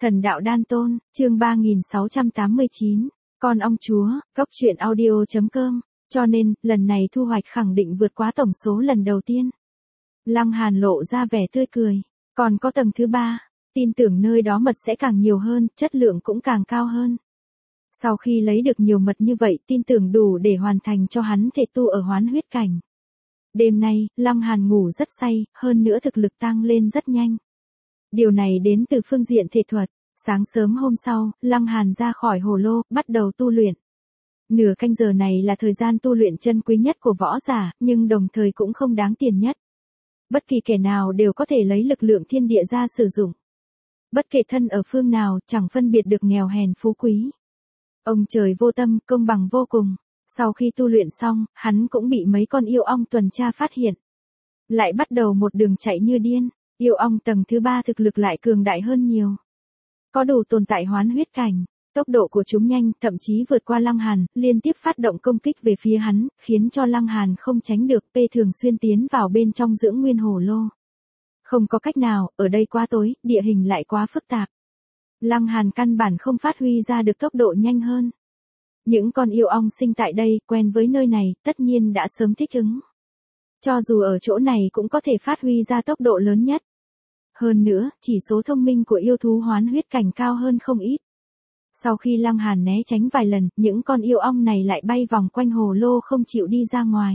Thần đạo đan tôn, chương 3689, con ong chúa, góc truyện audio.com, cho nên, lần này thu hoạch khẳng định vượt quá tổng số lần đầu tiên. Lăng Hàn lộ ra vẻ tươi cười, còn có tầng thứ 3, tin tưởng nơi đó mật sẽ càng nhiều hơn, chất lượng cũng càng cao hơn. Sau khi lấy được nhiều mật như vậy, tin tưởng đủ để hoàn thành cho hắn thể tu ở hoán huyết cảnh. Đêm nay, Lăng Hàn ngủ rất say, hơn nữa thực lực tăng lên rất nhanh. Điều này đến từ phương diện thể thuật. Sáng sớm hôm sau, Lăng Hàn ra khỏi hồ lô, bắt đầu tu luyện. Nửa canh giờ này là thời gian tu luyện chân quý nhất của võ giả, nhưng đồng thời cũng không đáng tiền nhất. Bất kỳ kẻ nào đều có thể lấy lực lượng thiên địa ra sử dụng. Bất kể thân ở phương nào, chẳng phân biệt được nghèo hèn phú quý. Ông trời vô tâm, công bằng vô cùng. Sau khi tu luyện xong, hắn cũng bị mấy con yêu ong tuần tra phát hiện. Lại bắt đầu một đường chạy như điên. Yêu ong tầng thứ 3 thực lực lại cường đại hơn nhiều. Có đủ tồn tại hoán huyết cảnh, tốc độ của chúng nhanh, thậm chí vượt qua Lăng Hàn, liên tiếp phát động công kích về phía hắn, khiến cho Lăng Hàn không tránh được, thường xuyên tiến vào bên trong dưỡng nguyên hồ lô. Không có cách nào, ở đây quá tối, địa hình lại quá phức tạp. Lăng Hàn căn bản không phát huy ra được tốc độ nhanh hơn. Những con yêu ong sinh tại đây, quen với nơi này, tất nhiên đã sớm thích ứng. Cho dù ở chỗ này cũng có thể phát huy ra tốc độ lớn nhất. Hơn nữa, chỉ số thông minh của yêu thú hoán huyết cảnh cao hơn không ít. Sau khi Lăng Hàn né tránh vài lần, những con yêu ong này lại bay vòng quanh hồ lô không chịu đi ra ngoài.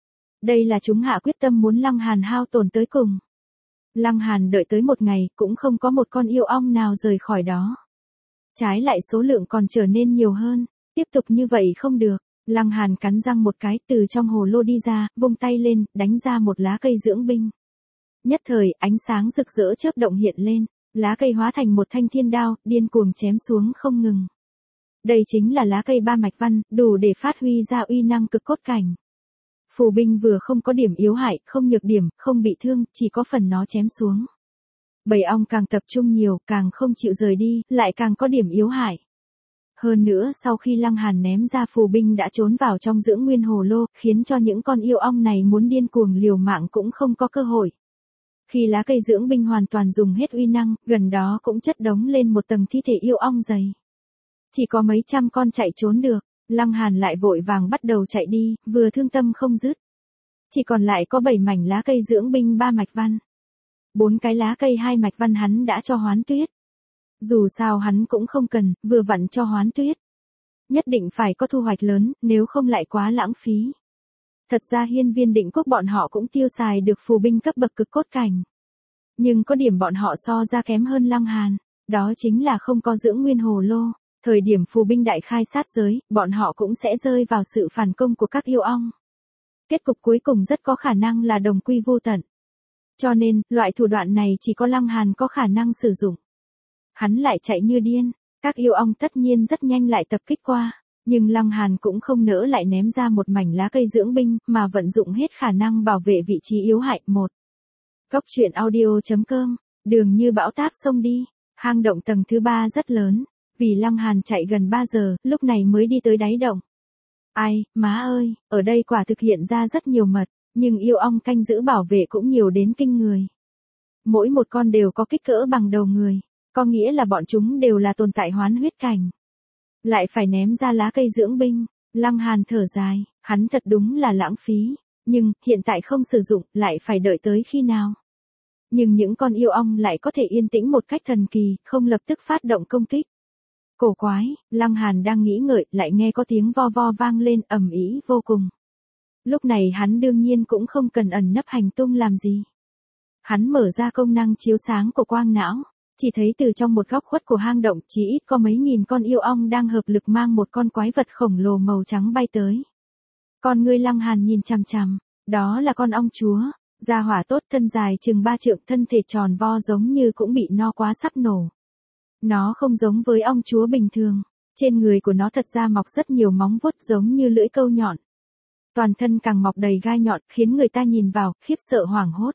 Đây là chúng hạ quyết tâm muốn Lăng Hàn hao tổn tới cùng. Lăng Hàn đợi tới một ngày, cũng không có một con yêu ong nào rời khỏi đó. Trái lại số lượng còn trở nên nhiều hơn, tiếp tục như vậy không được. Lăng Hàn cắn răng một cái, từ trong hồ lô đi ra, vung tay lên, đánh ra một lá cây dưỡng binh. Nhất thời, ánh sáng rực rỡ chớp động hiện lên, lá cây hóa thành một thanh thiên đao, điên cuồng chém xuống không ngừng. Đây chính là lá cây ba mạch văn, đủ để phát huy ra uy năng cực cốt cảnh. Phù binh vừa không có điểm yếu hại, không nhược điểm, không bị thương, chỉ có phần nó chém xuống. Bầy ong càng tập trung nhiều, càng không chịu rời đi, lại càng có điểm yếu hại. Hơn nữa, sau khi Lăng Hàn ném ra phù binh đã trốn vào trong dưỡng nguyên hồ lô, khiến cho những con yêu ong này muốn điên cuồng liều mạng cũng không có cơ hội. Khi lá cây dưỡng binh hoàn toàn dùng hết uy năng, gần đó cũng chất đống lên một tầng thi thể yêu ong dày. Chỉ có mấy trăm con chạy trốn được, Lăng Hàn lại vội vàng bắt đầu chạy đi, vừa thương tâm không dứt. Chỉ còn lại có 7 mảnh lá cây dưỡng binh 3 mạch văn. 4 cái lá cây 2 mạch văn hắn đã cho Hoán Tuyết. Dù sao hắn cũng không cần, vừa vặn cho Hoán Tuyết. Nhất định phải có thu hoạch lớn, nếu không lại quá lãng phí. Thật ra Hiên Viên Định Quốc bọn họ cũng tiêu xài được phù binh cấp bậc cực cốt cảnh. Nhưng có điểm bọn họ so ra kém hơn Lăng Hàn, đó chính là không có dưỡng nguyên hồ lô. Thời điểm phù binh đại khai sát giới, bọn họ cũng sẽ rơi vào sự phản công của các yêu ong. Kết cục cuối cùng rất có khả năng là đồng quy vô tận. Cho nên, loại thủ đoạn này chỉ có Lăng Hàn có khả năng sử dụng. Hắn lại chạy như điên, các yêu ong tất nhiên rất nhanh lại tập kích qua. Nhưng Lăng Hàn cũng không nỡ lại ném ra một mảnh lá cây dưỡng binh, mà vận dụng hết khả năng bảo vệ vị trí yếu hại. Góc truyện audio.com, đường như bão táp xông đi, hang động tầng thứ 3 rất lớn, vì Lăng Hàn chạy gần 3 giờ, lúc này mới đi tới đáy động. Ai, má ơi, ở đây quả thực hiện ra rất nhiều mật, nhưng yêu ong canh giữ bảo vệ cũng nhiều đến kinh người. Mỗi một con đều có kích cỡ bằng đầu người, có nghĩa là bọn chúng đều là tồn tại hoán huyết cảnh. Lại phải ném ra lá cây dưỡng binh, Lăng Hàn thở dài, hắn thật đúng là lãng phí, nhưng hiện tại không sử dụng, lại phải đợi tới khi nào. Nhưng những con yêu ong lại có thể yên tĩnh một cách thần kỳ, không lập tức phát động công kích. Cổ quái, Lăng Hàn đang nghĩ ngợi, lại nghe có tiếng vo vo vang lên, ầm ĩ vô cùng. Lúc này hắn đương nhiên cũng không cần ẩn nấp hành tung làm gì. Hắn mở ra công năng chiếu sáng của quang não. Chỉ thấy từ trong một góc khuất của hang động chỉ ít có mấy nghìn con yêu ong đang hợp lực mang một con quái vật khổng lồ màu trắng bay tới. Con ngươi Lăng Hàn nhìn chằm chằm, đó là con ong chúa, da hỏa tốt, thân dài chừng 3 trượng, thân thể tròn vo giống như cũng bị no quá sắp nổ. Nó không giống với ong chúa bình thường, trên người của nó thật ra mọc rất nhiều móng vuốt giống như lưỡi câu nhọn. Toàn thân càng mọc đầy gai nhọn khiến người ta nhìn vào, khiếp sợ hoảng hốt.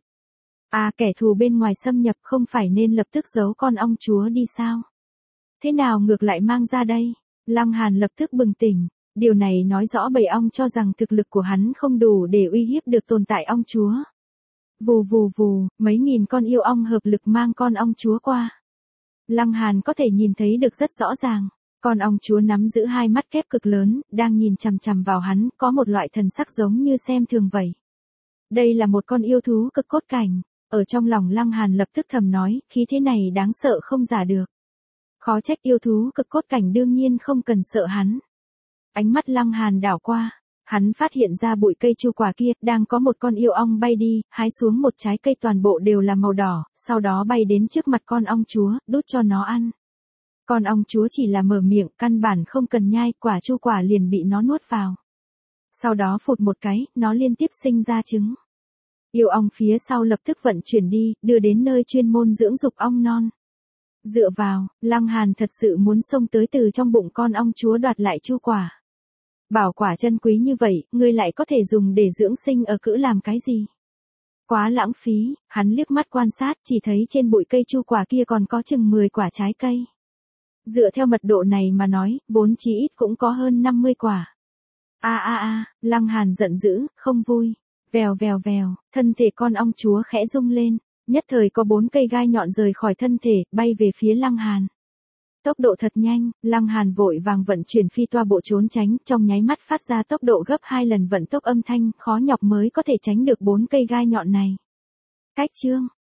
Kẻ thù bên ngoài xâm nhập không phải nên lập tức giấu con ong chúa đi sao? Thế nào ngược lại mang ra đây? Lăng Hàn lập tức bừng tỉnh, điều này nói rõ bầy ong cho rằng thực lực của hắn không đủ để uy hiếp được tồn tại ong chúa. Vù vù vù, mấy nghìn con yêu ong hợp lực mang con ong chúa qua. Lăng Hàn có thể nhìn thấy được rất rõ ràng. Con ong chúa nắm giữ hai mắt kép cực lớn, đang nhìn chằm chằm vào hắn, có một loại thần sắc giống như xem thường vậy. Đây là một con yêu thú cực cốt cảnh. Ở trong lòng Lăng Hàn lập tức thầm nói, khí thế này đáng sợ không giả được. Khó trách yêu thú cực cốt cảnh đương nhiên không cần sợ hắn. Ánh mắt Lăng Hàn đảo qua, hắn phát hiện ra bụi cây chu quả kia, đang có một con yêu ong bay đi, hái xuống một trái cây toàn bộ đều là màu đỏ, sau đó bay đến trước mặt con ong chúa, đút cho nó ăn. Con ong chúa chỉ là mở miệng, căn bản không cần nhai, quả chu quả liền bị nó nuốt vào. Sau đó phụt một cái, nó liên tiếp sinh ra trứng. Yêu ong phía sau lập tức vận chuyển đi, đưa đến nơi chuyên môn dưỡng dục ong non. Dựa vào, Lăng Hàn thật sự muốn xông tới từ trong bụng con ong chúa đoạt lại chu quả. Bảo quả chân quý như vậy, ngươi lại có thể dùng để dưỡng sinh ở cữ làm cái gì? Quá lãng phí, hắn liếc mắt quan sát, chỉ thấy trên bụi cây chu quả kia còn có chừng 10 quả trái cây. Dựa theo mật độ này mà nói, vốn chí ít cũng có hơn 50 quả. Lăng Hàn giận dữ, không vui. Vèo vèo vèo, thân thể con ong chúa khẽ rung lên, nhất thời có 4 cây gai nhọn rời khỏi thân thể, bay về phía Lăng Hàn. Tốc độ thật nhanh, Lăng Hàn vội vàng vận chuyển phi toa bộ trốn tránh, trong nháy mắt phát ra tốc độ gấp 2 lần vận tốc âm thanh, khó nhọc mới có thể tránh được 4 cây gai nhọn này. Cách chương